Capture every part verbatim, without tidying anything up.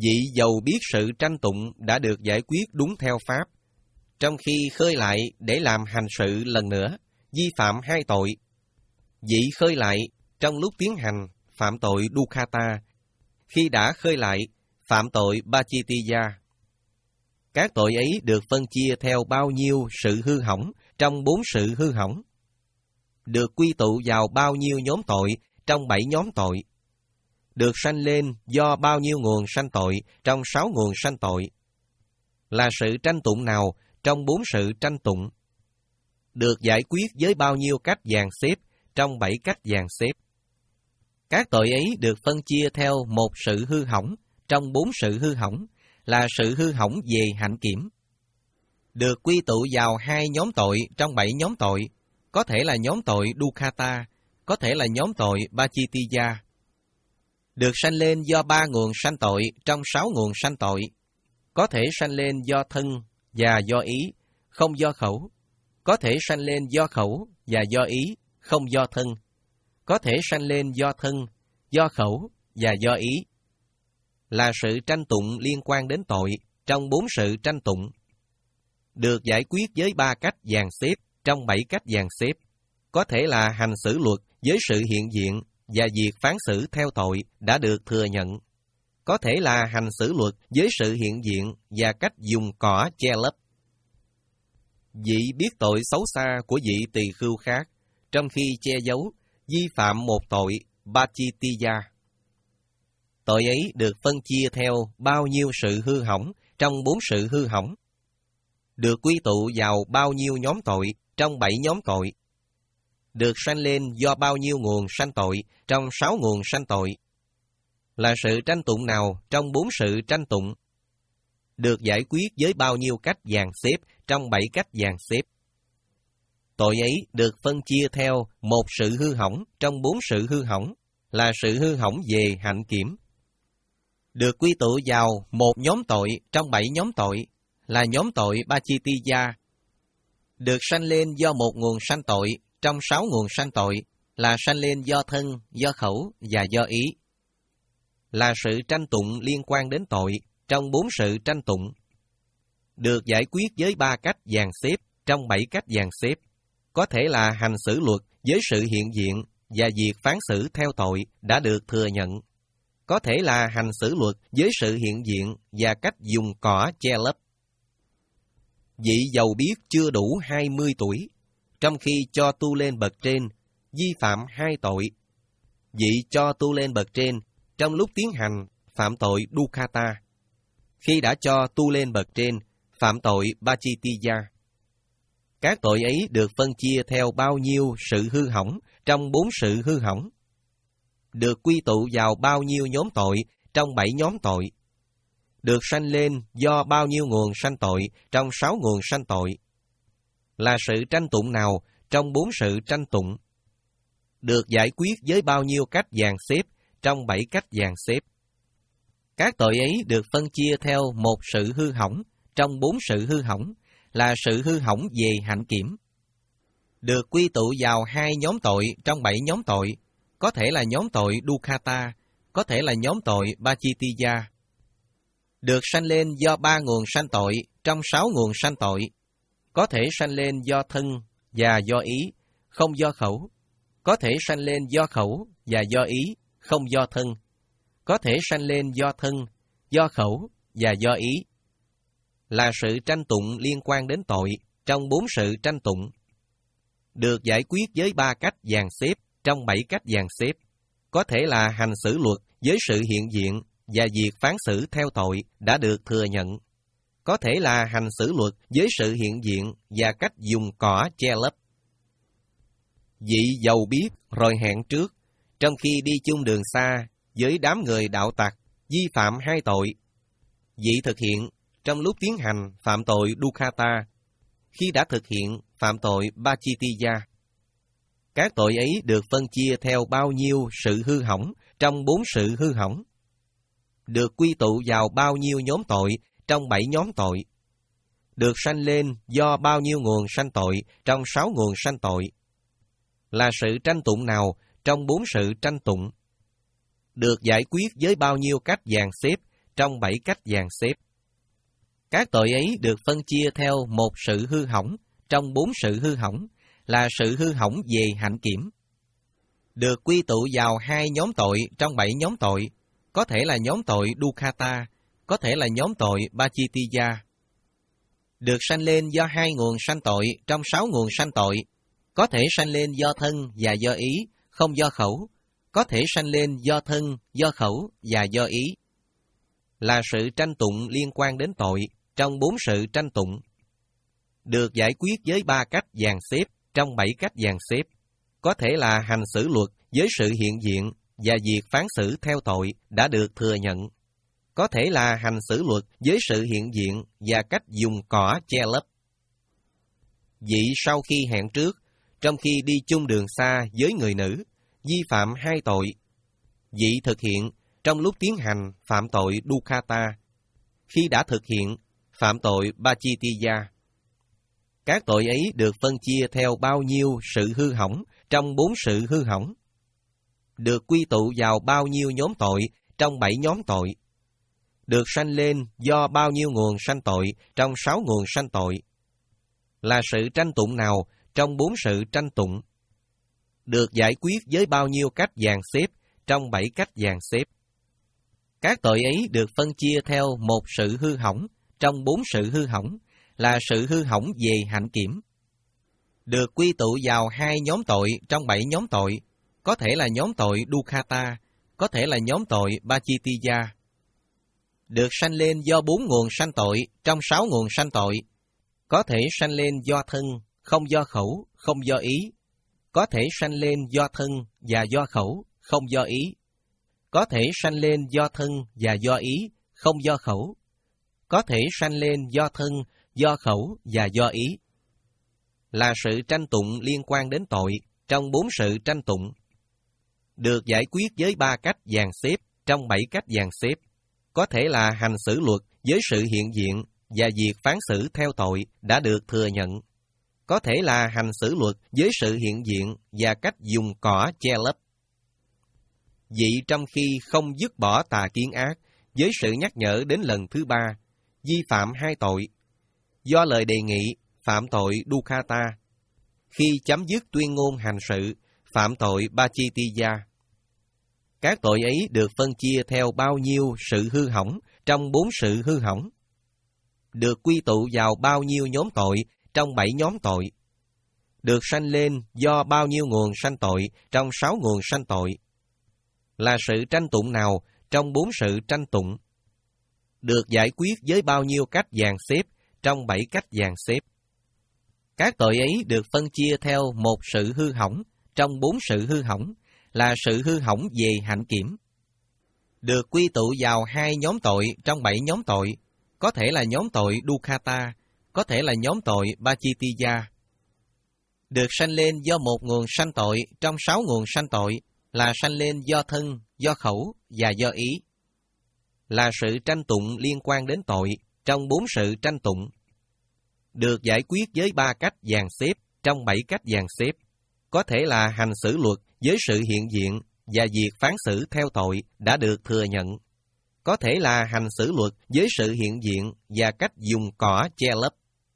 Vị dầu biết sự tranh tụng đã được giải quyết đúng theo pháp, trong khi khơi lại để làm hành sự lần nữa, vi phạm hai tội. Vị khơi lại trong lúc tiến hành phạm tội Dukkata, khi đã khơi lại phạm tội Pacittiya. Các tội ấy được phân chia theo bao nhiêu sự hư hỏng trong bốn sự hư hỏng, được quy tụ vào bao nhiêu nhóm tội trong bảy nhóm tội, được sanh lên do bao nhiêu nguồn sanh tội trong sáu nguồn sanh tội, là sự tranh tụng nào trong bốn sự tranh tụng, được giải quyết với bao nhiêu cách dàn xếp trong bảy cách dàn xếp. Các tội ấy được phân chia theo một sự hư hỏng trong bốn sự hư hỏng, là sự hư hỏng về hạnh kiểm, được quy tụ vào hai nhóm tội trong bảy nhóm tội, có thể là nhóm tội Dukkata, có thể là nhóm tội Pacittiya, được sanh lên do ba nguồn sanh tội trong sáu nguồn sanh tội, có thể sanh lên do thân và do ý, không do khẩu, có thể sanh lên do khẩu và do ý, không do thân, có thể sanh lên do thân, do khẩu và do ý, là sự tranh tụng liên quan đến tội trong bốn sự tranh tụng, được giải quyết với ba cách dàn xếp trong bảy cách dàn xếp, có thể là hành xử luật với sự hiện diện và việc phán xử theo tội đã được thừa nhận, có thể là hành xử luật với sự hiện diện và cách dùng cỏ che lấp. Vị biết tội xấu xa của vị tỳ khưu khác, trong khi che giấu, vi phạm một tội Pacittiya. Tội ấy được phân chia theo bao nhiêu sự hư hỏng trong bốn sự hư hỏng, được quy tụ vào bao nhiêu nhóm tội trong bảy nhóm tội, được sanh lên do bao nhiêu nguồn sanh tội trong sáu nguồn sanh tội, là sự tranh tụng nào trong bốn sự tranh tụng, được giải quyết với bao nhiêu cách dàn xếp trong bảy cách dàn xếp. Tội ấy được phân chia theo một sự hư hỏng trong bốn sự hư hỏng, là sự hư hỏng về hạnh kiểm, được quy tụ vào một nhóm tội trong bảy nhóm tội, là nhóm tội Pacittiya, được sanh lên do một nguồn sanh tội trong sáu nguồn sanh tội, là sanh lên do thân, do khẩu và do ý, là sự tranh tụng liên quan đến tội trong bốn sự tranh tụng, được giải quyết với ba cách dàn xếp trong bảy cách dàn xếp, có thể là hành xử luật với sự hiện diện và việc phán xử theo tội đã được thừa nhận, có thể là hành xử luật với sự hiện diện và cách dùng cỏ che lấp. Vị dầu biết chưa đủ hai mươi tuổi, trong khi cho tu lên bậc trên, vi phạm hai tội. Vị cho tu lên bậc trên, trong lúc tiến hành, phạm tội Dukkata. Khi đã cho tu lên bậc trên, phạm tội Pacittiya. Các tội ấy được phân chia theo bao nhiêu sự hư hỏng trong bốn sự hư hỏng, được quy tụ vào bao nhiêu nhóm tội trong bảy nhóm tội, được sanh lên do bao nhiêu nguồn sanh tội trong sáu nguồn sanh tội, là sự tranh tụng nào trong bốn sự tranh tụng, được giải quyết với bao nhiêu cách dàn xếp trong bảy cách dàn xếp. Các tội ấy được phân chia theo một sự hư hỏng trong bốn sự hư hỏng, là sự hư hỏng về hạnh kiểm, được quy tụ vào hai nhóm tội trong bảy nhóm tội, có thể là nhóm tội Dukkata, có thể là nhóm tội Pacittiya, được sanh lên do ba nguồn sanh tội trong sáu nguồn sanh tội, có thể sanh lên do thân và do ý, không do khẩu, có thể sanh lên do khẩu và do ý, không do thân, có thể sanh lên do thân, do khẩu và do ý, là sự tranh tụng liên quan đến tội trong bốn sự tranh tụng, được giải quyết với ba cách dàn xếp trong bảy cách dàn xếp, có thể là hành xử luật với sự hiện diện và việc phán xử theo tội đã được thừa nhận, có thể là hành xử luật với sự hiện diện và cách dùng cỏ che lấp. Vị dầu biết rồi hẹn trước, trong khi đi chung đường xa với đám người đạo tặc, vi phạm hai tội. Vị thực hiện trong lúc tiến hành phạm tội Dukkata, khi đã thực hiện phạm tội Pacittiya. Các tội ấy được phân chia theo bao nhiêu sự hư hỏng trong bốn sự hư hỏng, được quy tụ vào bao nhiêu nhóm tội trong bảy nhóm tội, được sanh lên do bao nhiêu nguồn sanh tội trong sáu nguồn sanh tội, là sự tranh tụng nào trong bốn sự tranh tụng, được giải quyết với bao nhiêu cách dàn xếp trong bảy cách dàn xếp. Các tội ấy được phân chia theo một sự hư hỏng trong bốn sự hư hỏng, là sự hư hỏng về hạnh kiểm. Được quy tụ vào hai nhóm tội trong bảy nhóm tội, có thể là nhóm tội Dukkata, có thể là nhóm tội Pacittiya. Được sanh lên do hai nguồn sanh tội trong sáu nguồn sanh tội, có thể sanh lên do thân và do ý, không do khẩu, có thể sanh lên do thân, do khẩu và do ý. Là sự tranh tụng liên quan đến tội trong bốn sự tranh tụng. Được giải quyết với ba cách dàn xếp trong bảy cách dàn xếp, có thể là hành xử luật với sự hiện diện và việc phán xử theo tội đã được thừa nhận. Có thể là hành xử luật với sự hiện diện và cách dùng cỏ che lấp. Vị sau khi hẹn trước, trong khi đi chung đường xa với người nữ, vi phạm hai tội. Vị thực hiện trong lúc tiến hành phạm tội Dukkata, khi đã thực hiện phạm tội Pacittiya. Các tội ấy được phân chia theo bao nhiêu sự hư hỏng trong bốn sự hư hỏng. Được quy tụ vào bao nhiêu nhóm tội trong bảy nhóm tội. Được sanh lên do bao nhiêu nguồn sanh tội trong sáu nguồn sanh tội. Là sự tranh tụng nào trong bốn sự tranh tụng. Được giải quyết với bao nhiêu cách dàn xếp trong bảy cách dàn xếp. Các tội ấy được phân chia theo một sự hư hỏng trong bốn sự hư hỏng, là sự hư hỏng về hạnh kiểm. Được quy tụ vào hai nhóm tội trong bảy nhóm tội, có thể là nhóm tội Dukkata, có thể là nhóm tội Pacittiya. Được sanh lên do bốn nguồn sanh tội trong sáu nguồn sanh tội, có thể sanh lên do thân, không do khẩu, không do ý, có thể sanh lên do thân và do khẩu, không do ý, có thể sanh lên do thân và do ý, không do khẩu, có thể sanh lên do thân, do khẩu và do ý. Là sự tranh tụng liên quan đến tội trong bốn sự tranh tụng. Được giải quyết với ba cách dàn xếp trong bảy cách dàn xếp, có thể là hành xử luật với sự hiện diện và việc phán xử theo tội đã được thừa nhận. Có thể là hành xử luật với sự hiện diện và cách dùng cỏ che lấp. Vị trong khi không dứt bỏ tà kiến ác với sự nhắc nhở đến lần thứ ba, vi phạm hai tội. Do lời đề nghị phạm tội Dukkata, khi chấm dứt tuyên ngôn hành sự phạm tội Pacittiya. Các tội ấy được phân chia theo bao nhiêu sự hư hỏng trong bốn sự hư hỏng. Được quy tụ vào bao nhiêu nhóm tội trong bảy nhóm tội. Được sanh lên do bao nhiêu nguồn sanh tội trong sáu nguồn sanh tội. Là sự tranh tụng nào trong bốn sự tranh tụng. Được giải quyết với bao nhiêu cách dàn xếp trong bảy cách dàn xếp. Các tội ấy được phân chia theo một sự hư hỏng trong bốn sự hư hỏng, là sự hư hỏng về hạnh kiểm. Được quy tụ vào hai nhóm tội trong bảy nhóm tội, có thể là nhóm tội Dukkata, có thể là nhóm tội Pacittiya. Được sanh lên do một nguồn sanh tội trong sáu nguồn sanh tội, là sanh lên do thân, do khẩu và do ý. Là sự tranh tụng liên quan đến tội trong bốn sự tranh tụng. Được giải quyết với ba cách dàn xếp trong bảy cách dàn xếp, có thể là hành xử luật với sự hiện diện và việc phán xử theo tội đã được thừa nhận. Có thể là hành xử luật với sự hiện diện và cách dùng cỏ che lấp.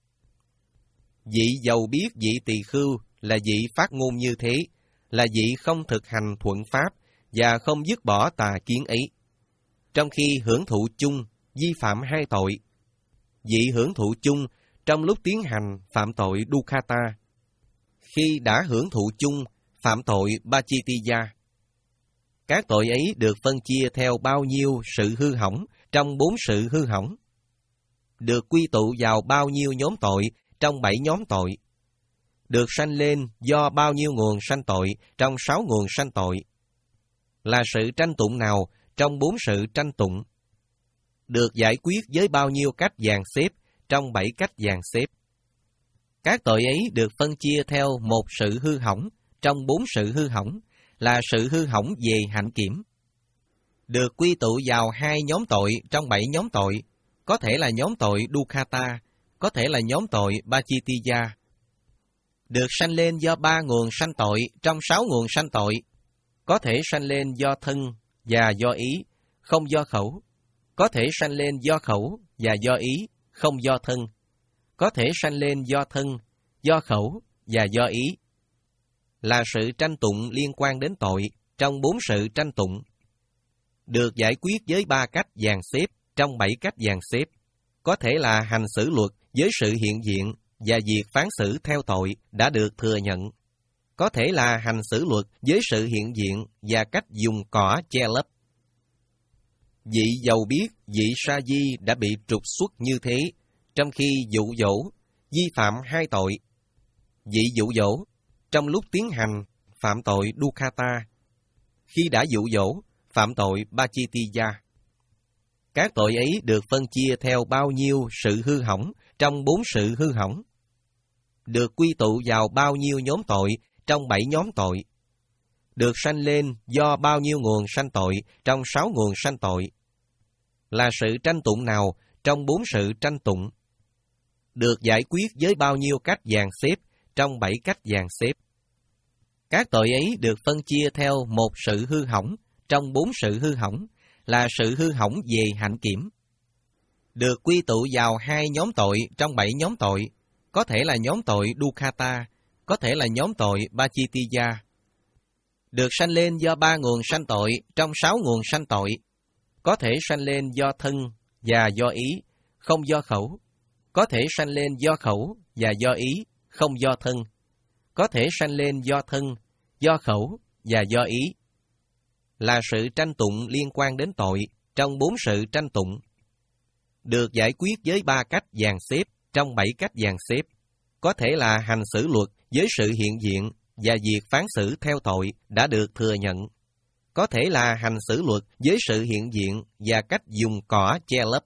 Vị dầu biết vị tỳ khưu là vị phát ngôn như thế, là vị không thực hành thuận pháp và không dứt bỏ tà kiến ấy. Trong khi hưởng thụ chung, vi phạm hai tội. Vị hưởng thụ chung trong lúc tiến hành phạm tội Dukkata. Khi đã hưởng thụ chung, phạm tội Pacittiya. Các tội ấy được phân chia theo bao nhiêu sự hư hỏng trong bốn sự hư hỏng. Được quy tụ vào bao nhiêu nhóm tội trong bảy nhóm tội. Được sanh lên do bao nhiêu nguồn sanh tội trong sáu nguồn sanh tội. Là sự tranh tụng nào trong bốn sự tranh tụng. Được giải quyết với bao nhiêu cách dàn xếp trong bảy cách dàn xếp. Các tội ấy được phân chia theo một sự hư hỏng trong bốn sự hư hỏng, là sự hư hỏng về hạnh kiểm. Được quy tụ vào hai nhóm tội trong bảy nhóm tội, có thể là nhóm tội Dukkata, có thể là nhóm tội Pacittiya. Được sanh lên do ba nguồn sanh tội trong sáu nguồn sanh tội, có thể sanh lên do thân và do ý, không do khẩu, có thể sanh lên do khẩu và do ý, không do thân, có thể sanh lên do thân, do khẩu và do ý, là sự tranh tụng liên quan đến tội trong bốn sự tranh tụng, được giải quyết với ba cách dàn xếp trong bảy cách dàn xếp, có thể là hành xử luật với sự hiện diện và việc phán xử theo tội đã được thừa nhận, có thể là hành xử luật với sự hiện diện và cách dùng cỏ che lấp. Vị dầu biết vị sa di đã bị trục xuất như thế, trong khi dụ dỗ, vi phạm hai tội. Vị dụ dỗ, trong lúc tiến hành, phạm tội Dukkata, khi đã dụ dỗ, phạm tội Pacittiya. Các tội ấy được phân chia theo bao nhiêu sự hư hỏng trong bốn sự hư hỏng, được quy tụ vào bao nhiêu nhóm tội trong bảy nhóm tội, được sanh lên do bao nhiêu nguồn sanh tội trong sáu nguồn sanh tội, là sự tranh tụng nào trong bốn sự tranh tụng, được giải quyết với bao nhiêu cách dàn xếp trong bảy cách dàn xếp. Các tội ấy được phân chia theo một sự hư hỏng trong bốn sự hư hỏng, là sự hư hỏng về hạnh kiểm, được quy tụ vào hai nhóm tội trong bảy nhóm tội, có thể là nhóm tội Dukkata, có thể là nhóm tội Pacittiya, được sanh lên do ba nguồn sanh tội trong sáu nguồn sanh tội, có thể sanh lên do thân và do ý, không do khẩu, có thể sanh lên do khẩu và do ý, không do thân, có thể sanh lên do thân, do khẩu và do ý, là sự tranh tụng liên quan đến tội trong bốn sự tranh tụng, được giải quyết với ba cách dàn xếp trong bảy cách dàn xếp, có thể là hành xử luật với sự hiện diện và việc phán xử theo tội đã được thừa nhận, có thể là hành xử luật với sự hiện diện và cách dùng cỏ che lấp.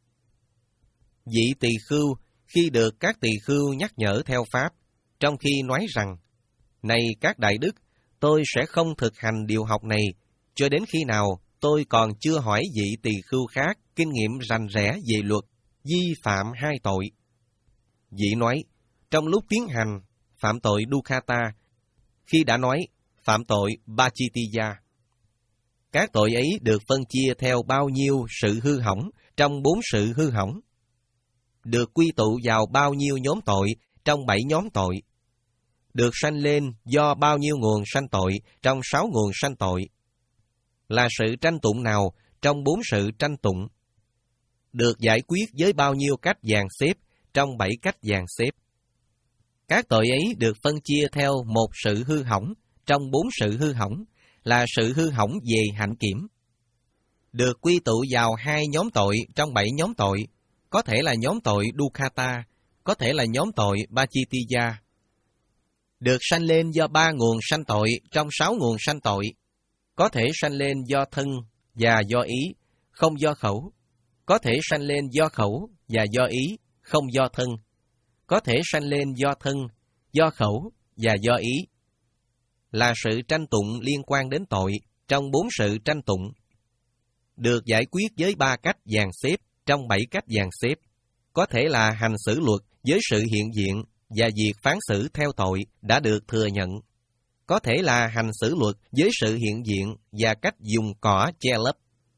Vị tỳ khưu khi được các tỳ khưu nhắc nhở theo pháp, trong khi nói rằng, này các đại đức, tôi sẽ không thực hành điều học này cho đến khi nào tôi còn chưa hỏi vị tỳ khưu khác kinh nghiệm rành rẽ về luật, vi phạm hai tội. Vị nói, trong lúc tiến hành, phạm tội Dukkata, khi đã nói, phạm tội Pacittiya. Các tội ấy được phân chia theo bao nhiêu sự hư hỏng trong bốn sự hư hỏng, được quy tụ vào bao nhiêu nhóm tội trong bảy nhóm tội, được sanh lên do bao nhiêu nguồn sanh tội trong sáu nguồn sanh tội, là sự tranh tụng nào trong bốn sự tranh tụng, được giải quyết với bao nhiêu cách dàn xếp trong bảy cách dàn xếp. Các tội ấy được phân chia theo một sự hư hỏng trong bốn sự hư hỏng, là sự hư hỏng về hạnh kiểm, được quy tụ vào hai nhóm tội trong bảy nhóm tội, có thể là nhóm tội Dukkata, có thể là nhóm tội Pacittiya, được sanh lên do ba nguồn sanh tội trong sáu nguồn sanh tội, có thể sanh lên do thân và do ý, không do khẩu, có thể sanh lên do khẩu và do ý, không do thân, có thể sanh lên do thân, do khẩu và do ý, là sự tranh tụng liên quan đến tội trong bốn sự tranh tụng, được giải quyết với ba cách dàn xếp trong bảy cách dàn xếp, có thể là hành xử luật với sự hiện diện và việc phán xử theo tội đã được thừa nhận, có thể là hành xử luật với sự hiện diện và cách dùng cỏ che lấp.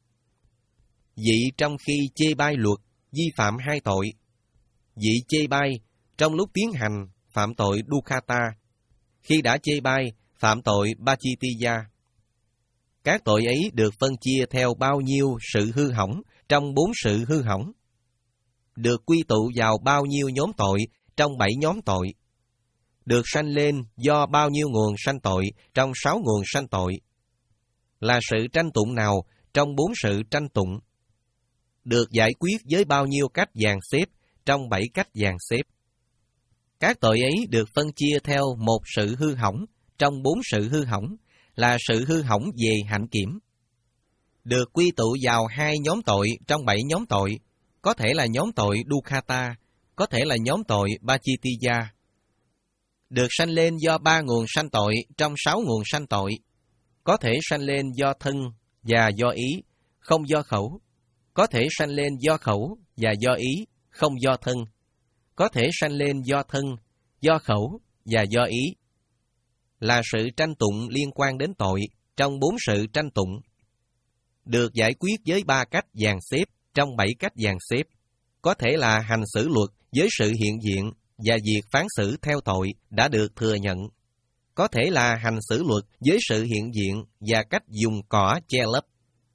Vị trong khi chê bai luật, vi phạm hai tội. Vị chê bai trong lúc tiến hành, phạm tội Dukkata, khi đã chê bai, phạm tội Pacittiya. Các tội ấy được phân chia theo bao nhiêu sự hư hỏng trong bốn sự hư hỏng, được quy tụ vào bao nhiêu nhóm tội trong bảy nhóm tội, được sanh lên do bao nhiêu nguồn sanh tội trong sáu nguồn sanh tội, là sự tranh tụng nào trong bốn sự tranh tụng, được giải quyết với bao nhiêu cách dàn xếp trong bảy cách dàn xếp. Các tội ấy được phân chia theo một sự hư hỏng trong bốn sự hư hỏng, là sự hư hỏng về hạnh kiểm, được quy tụ vào hai nhóm tội trong bảy nhóm tội, có thể là nhóm tội Dukkata, có thể là nhóm tội Pacittiya, được sanh lên do ba nguồn sanh tội trong sáu nguồn sanh tội, có thể sanh lên do thân và do ý, không do khẩu, có thể sanh lên do khẩu và do ý, không do thân, có thể sanh lên do thân, do khẩu và do ý, là sự tranh tụng liên quan đến tội trong bốn sự tranh tụng, được giải quyết với ba cách dàn xếp trong bảy cách dàn xếp, có thể là hành xử luật với sự hiện diện và việc phán xử theo tội đã được thừa nhận, có thể là hành xử luật với sự hiện diện và cách dùng cỏ che lấp.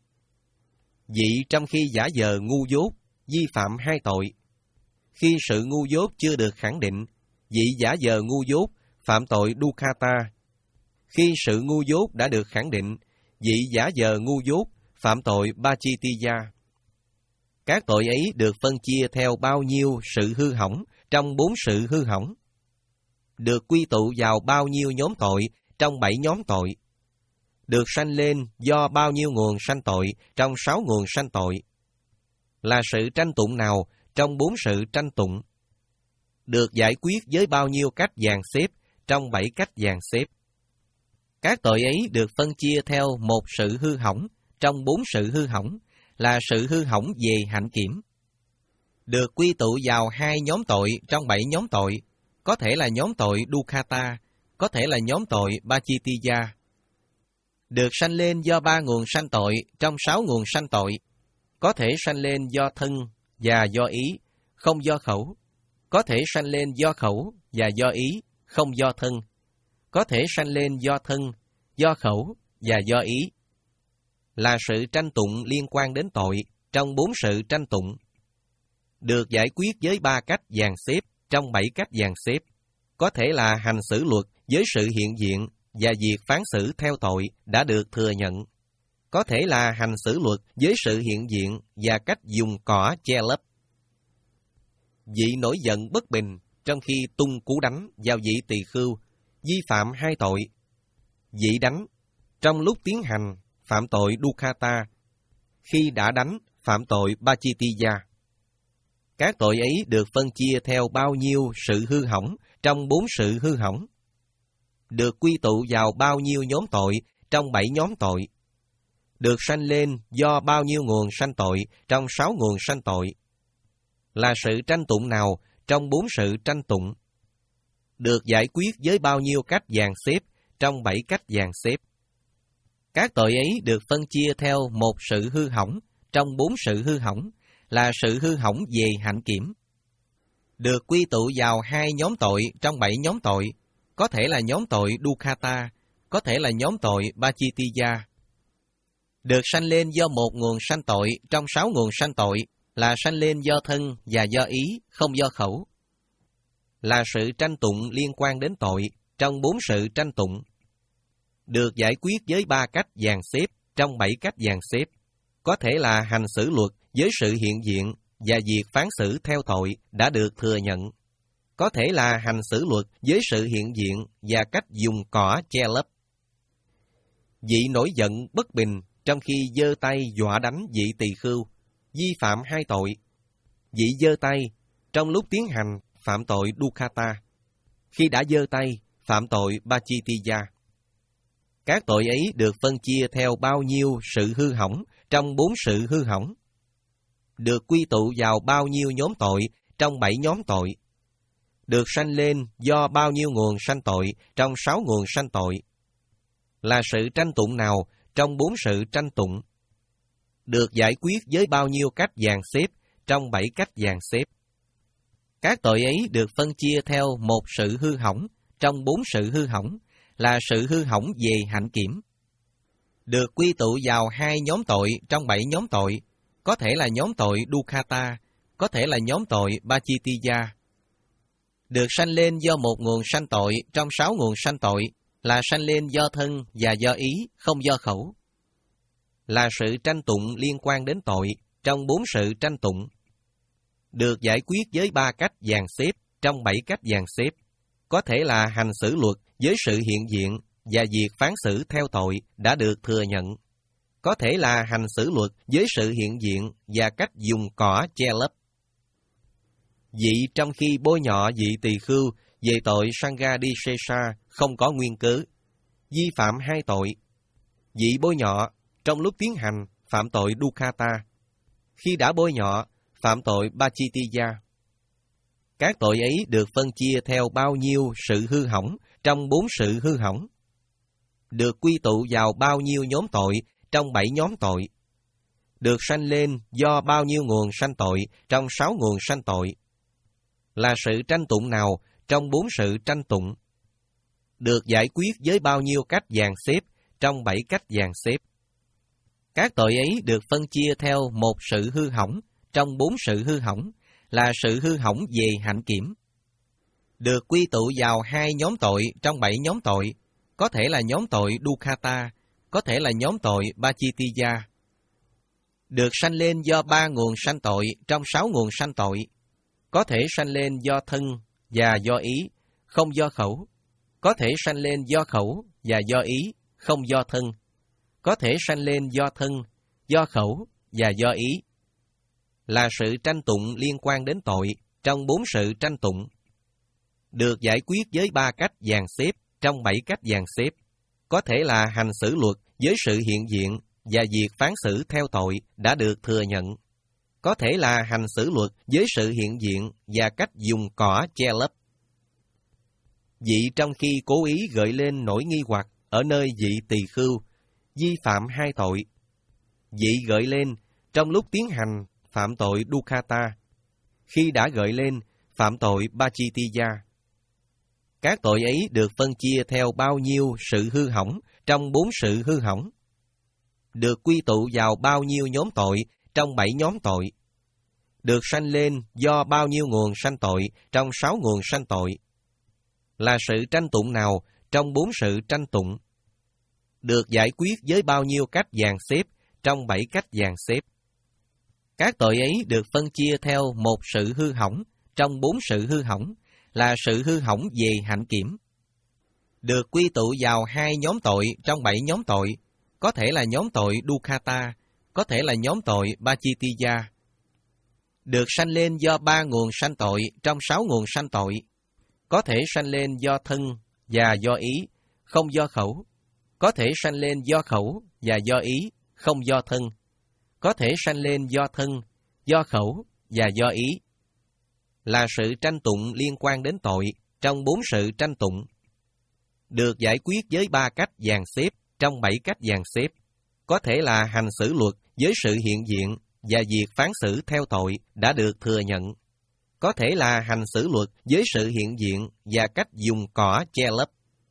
Vị trong khi giả vờ ngu dốt, vi phạm hai tội. Khi sự ngu dốt chưa được khẳng định, vị giả vờ ngu dốt phạm tội Dukkata. Khi sự ngu dốt đã được khẳng định, vị giả vờ ngu dốt phạm tội Pachittiya. Các tội ấy được phân chia theo bao nhiêu sự hư hỏng trong bốn sự hư hỏng, được quy tụ vào bao nhiêu nhóm tội trong bảy nhóm tội, được sanh lên do bao nhiêu nguồn sanh tội trong sáu nguồn sanh tội, là sự tranh tụng nào trong bốn sự tranh tụng, được giải quyết với bao nhiêu cách dàn xếp trong bảy cách dàn xếp. Các tội ấy được phân chia theo một sự hư hỏng trong bốn sự hư hỏng, là sự hư hỏng về hạnh kiểm, được quy tụ vào hai nhóm tội trong bảy nhóm tội, có thể là nhóm tội Dukkata, có thể là nhóm tội Pachittiya, được sanh lên do ba nguồn sanh tội trong sáu nguồn sanh tội, có thể sanh lên do thân và do ý, không do khẩu, có thể sanh lên do khẩu và do ý, không do thân, có thể sanh lên do thân, do khẩu và do ý, là sự tranh tụng liên quan đến tội trong bốn sự tranh tụng, được giải quyết với ba cách dàn xếp trong bảy cách dàn xếp, có thể là hành xử luật với sự hiện diện và việc phán xử theo tội đã được thừa nhận, có thể là hành xử luật với sự hiện diện và cách dùng cỏ che lấp. Vị nổi giận bất bình trong khi tung cú đánh vào vị tỳ khưu, vi phạm hai tội. Vị đánh trong lúc tiến hành phạm tội Dukkata, khi đã đánh phạm tội Pachittiya. Các tội ấy được phân chia theo bao nhiêu sự hư hỏng trong bốn sự hư hỏng, được quy tụ vào bao nhiêu nhóm tội trong bảy nhóm tội, được sanh lên do bao nhiêu nguồn sanh tội trong sáu nguồn sanh tội, là sự tranh tụng nào trong bốn sự tranh tụng, được giải quyết với bao nhiêu cách dàn xếp trong bảy cách dàn xếp. Các tội ấy được phân chia theo một sự hư hỏng trong bốn sự hư hỏng, là sự hư hỏng về hạnh kiểm, được quy tụ vào hai nhóm tội trong bảy nhóm tội, có thể là nhóm tội Dukkata, có thể là nhóm tội Pachittiya, được sanh lên do một nguồn sanh tội trong sáu nguồn sanh tội, là sanh lên do thân và do ý, không do khẩu, là sự tranh tụng liên quan đến tội trong bốn sự tranh tụng, được giải quyết với ba cách dàn xếp trong bảy cách dàn xếp, có thể là hành xử luật với sự hiện diện và việc phán xử theo tội đã được thừa nhận, có thể là hành xử luật với sự hiện diện và cách dùng cỏ che lấp. Vị nổi giận bất bình trong khi giơ tay dọa đánh vị tỳ khưu, vi phạm hai tội. Vị giơ tay trong lúc tiến hành phạm tội Dukkata, khi đã giơ tay phạm tội Pachittiya. Các tội ấy được phân chia theo bao nhiêu sự hư hỏng trong bốn sự hư hỏng, được quy tụ vào bao nhiêu nhóm tội trong bảy nhóm tội, được sanh lên do bao nhiêu nguồn sanh tội trong sáu nguồn sanh tội, là sự tranh tụng nào trong bốn sự tranh tụng, được giải quyết với bao nhiêu cách dàn xếp trong bảy cách dàn xếp. Các tội ấy được phân chia theo một sự hư hỏng trong bốn sự hư hỏng, là sự hư hỏng về hạnh kiểm, được quy tụ vào hai nhóm tội trong bảy nhóm tội, có thể là nhóm tội Dukkata, có thể là nhóm tội Pachittiya, được sanh lên do một nguồn sanh tội trong sáu nguồn sanh tội, là sanh lên do thân và do ý, không do khẩu, là sự tranh tụng liên quan đến tội trong bốn sự tranh tụng, được giải quyết với ba cách dàn xếp trong bảy cách dàn xếp, có thể là hành xử luật với sự hiện diện và việc phán xử theo tội đã được thừa nhận, có thể là hành xử luật với sự hiện diện và cách dùng cỏ che lấp. Vị trong khi bôi nhọ vị tỳ khưu về tội Sanghadisesa không có nguyên cớ, vi phạm hai tội. Vị bôi nhọ trong lúc tiến hành phạm tội Dukkata, khi đã bôi nhọ phạm tội Pachittiya. Các tội ấy được phân chia theo bao nhiêu sự hư hỏng trong bốn sự hư hỏng, được quy tụ vào bao nhiêu nhóm tội trong bảy nhóm tội, được sanh lên do bao nhiêu nguồn sanh tội trong sáu nguồn sanh tội, là sự tranh tụng nào trong bốn sự tranh tụng, được giải quyết với bao nhiêu cách dàn xếp trong bảy cách dàn xếp. Các tội ấy được phân chia theo một sự hư hỏng trong bốn sự hư hỏng, là sự hư hỏng về hạnh kiểm. Được quy tụ vào hai nhóm tội trong bảy nhóm tội, có thể là nhóm tội Dukkata, có thể là nhóm tội Pacittiya. Được sanh lên do ba nguồn sanh tội trong sáu nguồn sanh tội, có thể sanh lên do thân và do ý, không do khẩu, có thể sanh lên do khẩu và do ý, không do thân, có thể sanh lên do thân, do khẩu và do ý, là sự tranh tụng liên quan đến tội trong bốn sự tranh tụng, được giải quyết với ba cách dàn xếp trong bảy cách dàn xếp, có thể là hành xử luật với sự hiện diện và việc phán xử theo tội đã được thừa nhận, có thể là hành xử luật với sự hiện diện và cách dùng cỏ che lấp. Vị trong khi cố ý gợi lên nỗi nghi hoặc ở nơi vị tỳ khưu, vi phạm hai tội. Vị gợi lên trong lúc tiến hành phạm tội Dukkata, khi đã gợi lên phạm tội Pacittiya. Các tội ấy được phân chia theo bao nhiêu sự hư hỏng trong bốn sự hư hỏng, được quy tụ vào bao nhiêu nhóm tội trong bảy nhóm tội, được sanh lên do bao nhiêu nguồn sanh tội trong sáu nguồn sanh tội, là sự tranh tụng nào trong bốn sự tranh tụng, được giải quyết với bao nhiêu cách dàn xếp trong bảy cách dàn xếp. Các tội ấy được phân chia theo một sự hư hỏng trong bốn sự hư hỏng, là sự hư hỏng về hạnh kiểm. Được quy tụ vào hai nhóm tội trong bảy nhóm tội, có thể là nhóm tội Dukkata, có thể là nhóm tội Pacittiya. Được sanh lên do ba nguồn sanh tội trong sáu nguồn sanh tội, có thể sanh lên do thân và do ý, không do khẩu, có thể sanh lên do khẩu và do ý, không do thân, có thể sanh lên do thân, do khẩu và do ý, là sự tranh tụng liên quan đến tội trong bốn sự tranh tụng, được giải quyết với ba cách dàn xếp trong bảy cách dàn xếp, có thể là hành xử luật với sự hiện diện và việc phán xử theo tội đã được thừa nhận, có thể là hành xử luật với sự hiện diện và cách dùng cỏ che lấp.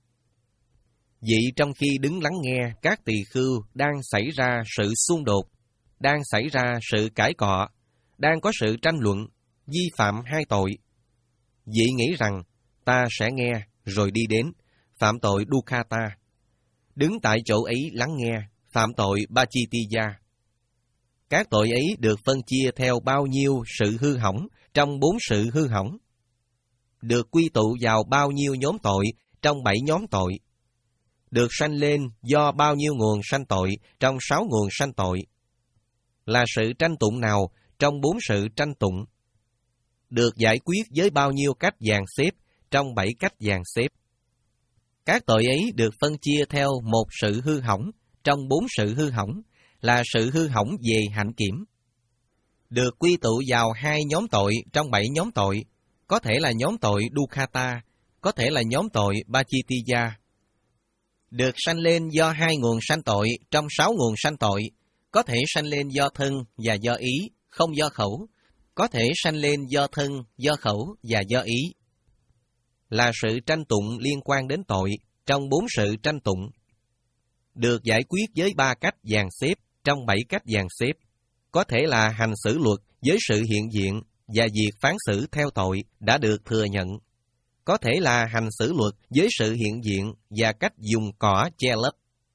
Vị trong khi đứng lắng nghe các tỳ khưu đang xảy ra sự xung đột, đang xảy ra sự cãi cọ, đang có sự tranh luận, vi phạm hai tội, vị nghĩ rằng ta sẽ nghe rồi đi đến phạm tội Dukkata, đứng tại chỗ ấy lắng nghe phạm tội Pacittiya. Các tội ấy được phân chia theo bao nhiêu sự hư hỏng trong bốn sự hư hỏng, được quy tụ vào bao nhiêu nhóm tội trong bảy nhóm tội, được sanh lên do bao nhiêu nguồn sanh tội trong sáu nguồn sanh tội, là sự tranh tụng nào trong bốn sự tranh tụng, được giải quyết với bao nhiêu cách dàn xếp trong bảy cách dàn xếp. Các tội ấy được phân chia theo một sự hư hỏng trong bốn sự hư hỏng, là sự hư hỏng về hạnh kiểm. Được quy tụ vào hai nhóm tội trong bảy nhóm tội, có thể là nhóm tội Dukkata, có thể là nhóm tội Pacittiya. Được sanh lên do hai nguồn sanh tội trong sáu nguồn sanh tội, có thể sanh lên do thân và do ý, không do khẩu, có thể sanh lên do thân, do khẩu và do ý, là sự tranh tụng liên quan đến tội trong bốn sự tranh tụng, được giải quyết với ba cách dàn xếp trong bảy cách dàn xếp, có thể là hành xử luật với sự hiện diện và việc phán xử theo tội đã được thừa nhận, có thể là hành xử luật với sự hiện diện và cách dùng cỏ che lấp.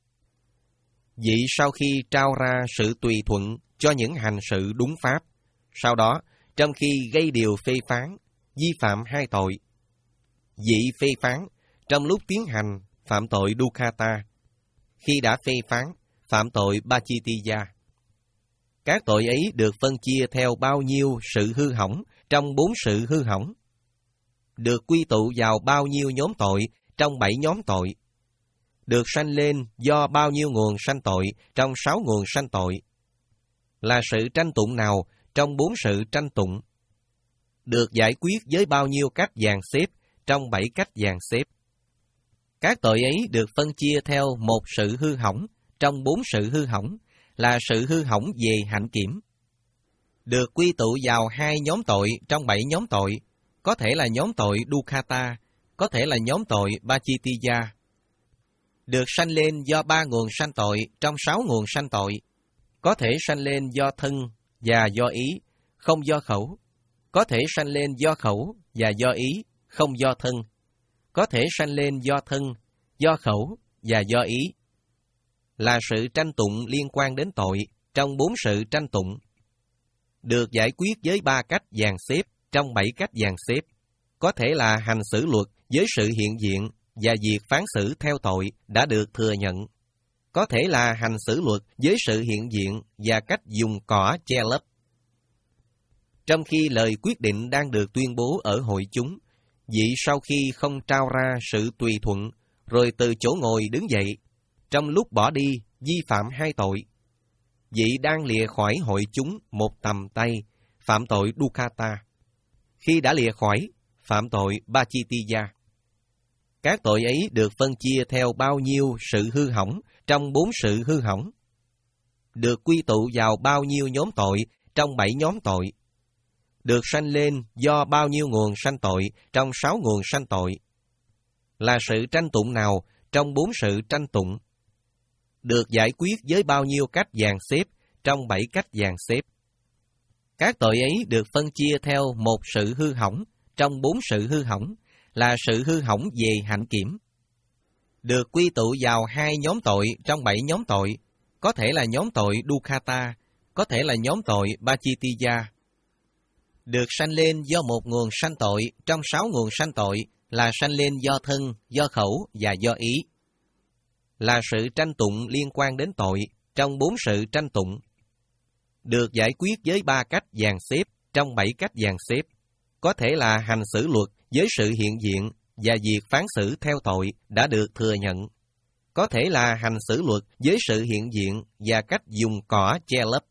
Vị sau khi trao ra sự tùy thuận cho những hành sự đúng pháp, sau đó, trong khi gây điều phê phán, vi phạm hai tội, vị phê phán trong lúc tiến hành phạm tội Dukkata, khi đã phê phán phạm tội Pacittiya. Các tội ấy được phân chia theo bao nhiêu sự hư hỏng trong bốn sự hư hỏng, được quy tụ vào bao nhiêu nhóm tội trong bảy nhóm tội, được sanh lên do bao nhiêu nguồn sanh tội trong sáu nguồn sanh tội, là sự tranh tụng nào trong bốn sự tranh tụng, được giải quyết với bao nhiêu cách dàn xếp trong bảy cách dàn xếp. Các tội ấy được phân chia theo một sự hư hỏng trong bốn sự hư hỏng, là sự hư hỏng về hạnh kiểm. Được quy tụ vào hai nhóm tội trong bảy nhóm tội, có thể là nhóm tội Dukkata, có thể là nhóm tội Pacittiya. Được sanh lên do ba nguồn sanh tội trong sáu nguồn sanh tội, có thể sanh lên do thân và do ý, không do khẩu, có thể sanh lên do khẩu và do ý, không do thân, có thể sanh lên do thân, do khẩu và do ý. Là sự tranh tụng liên quan đến tội trong bốn sự tranh tụng. Được giải quyết với ba cách dàn xếp trong bảy cách dàn xếp, có thể là hành xử luật với sự hiện diện và việc phán xử theo tội đã được thừa nhận, có thể là hành xử luật với sự hiện diện và cách dùng cỏ che lấp. Trong khi lời quyết định đang được tuyên bố ở hội chúng, vị sau khi không trao ra sự tùy thuận, rồi từ chỗ ngồi đứng dậy, trong lúc bỏ đi, vi phạm hai tội. Vị đang lìa khỏi hội chúng một tầm tay, phạm tội Dukkata. Khi đã lìa khỏi, phạm tội Pacittiya. Các tội ấy được phân chia theo bao nhiêu sự hư hỏng trong bốn sự hư hỏng. Được quy tụ vào bao nhiêu nhóm tội trong bảy nhóm tội. Được sanh lên do bao nhiêu nguồn sanh tội trong sáu nguồn sanh tội. Là sự tranh tụng nào trong bốn sự tranh tụng. Được giải quyết với bao nhiêu cách dàn xếp trong bảy cách dàn xếp. Các tội ấy được phân chia theo một sự hư hỏng trong bốn sự hư hỏng, là sự hư hỏng về hạnh kiểm. Được quy tụ vào hai nhóm tội trong bảy nhóm tội, có thể là nhóm tội Dukkata, có thể là nhóm tội Pacittiya. Được sanh lên do một nguồn sanh tội trong sáu nguồn sanh tội, là sanh lên do thân, do khẩu và do ý. Là sự tranh tụng liên quan đến tội trong bốn sự tranh tụng. Được giải quyết với ba cách dàn xếp trong bảy cách dàn xếp, có thể là hành xử luật với sự hiện diện và việc phán xử theo tội đã được thừa nhận, có thể là hành xử luật với sự hiện diện và cách dùng cỏ che lấp.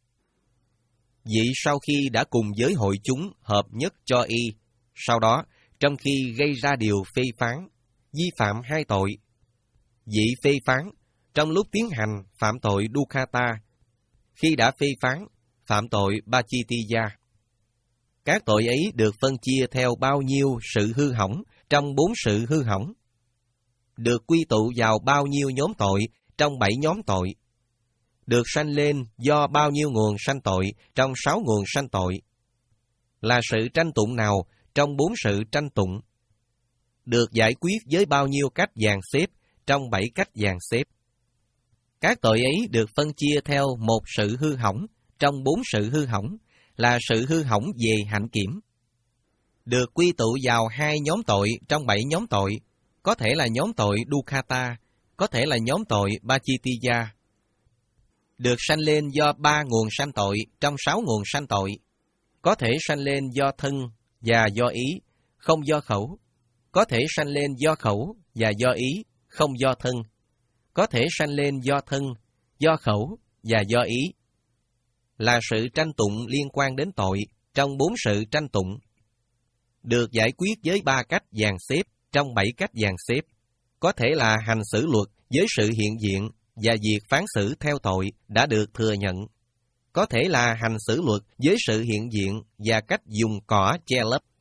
Vị sau khi đã cùng với hội chúng hợp nhất cho y, sau đó, trong khi gây ra điều phê phán, vi phạm hai tội. Vị phê phán, trong lúc tiến hành phạm tội Dukkata, khi đã phê phán, phạm tội Pacittiya. Các tội ấy được phân chia theo bao nhiêu sự hư hỏng trong bốn sự hư hỏng. Được quy tụ vào bao nhiêu nhóm tội trong bảy nhóm tội. Được sanh lên do bao nhiêu nguồn sanh tội trong sáu nguồn sanh tội. Là sự tranh tụng nào trong bốn sự tranh tụng. Được giải quyết với bao nhiêu cách dàn xếp trong bảy cách dàn xếp. Các tội ấy được phân chia theo một sự hư hỏng trong bốn sự hư hỏng, là sự hư hỏng về hạnh kiểm. Được quy tụ vào hai nhóm tội trong bảy nhóm tội, có thể là nhóm tội Dukkata, có thể là nhóm tội Pacittiya. Được sanh lên do ba nguồn sanh tội trong sáu nguồn sanh tội, có thể sanh lên do thân và do ý, không do khẩu, có thể sanh lên do khẩu và do ý, không do thân, có thể sanh lên do thân, do khẩu và do ý. Là sự tranh tụng liên quan đến tội trong bốn sự tranh tụng. Được giải quyết với ba cách dàn xếp trong bảy cách dàn xếp, có thể là hành xử luật với sự hiện diện và việc phán xử theo tội đã được thừa nhận, có thể là hành xử luật với sự hiện diện và cách dùng cỏ che lấp.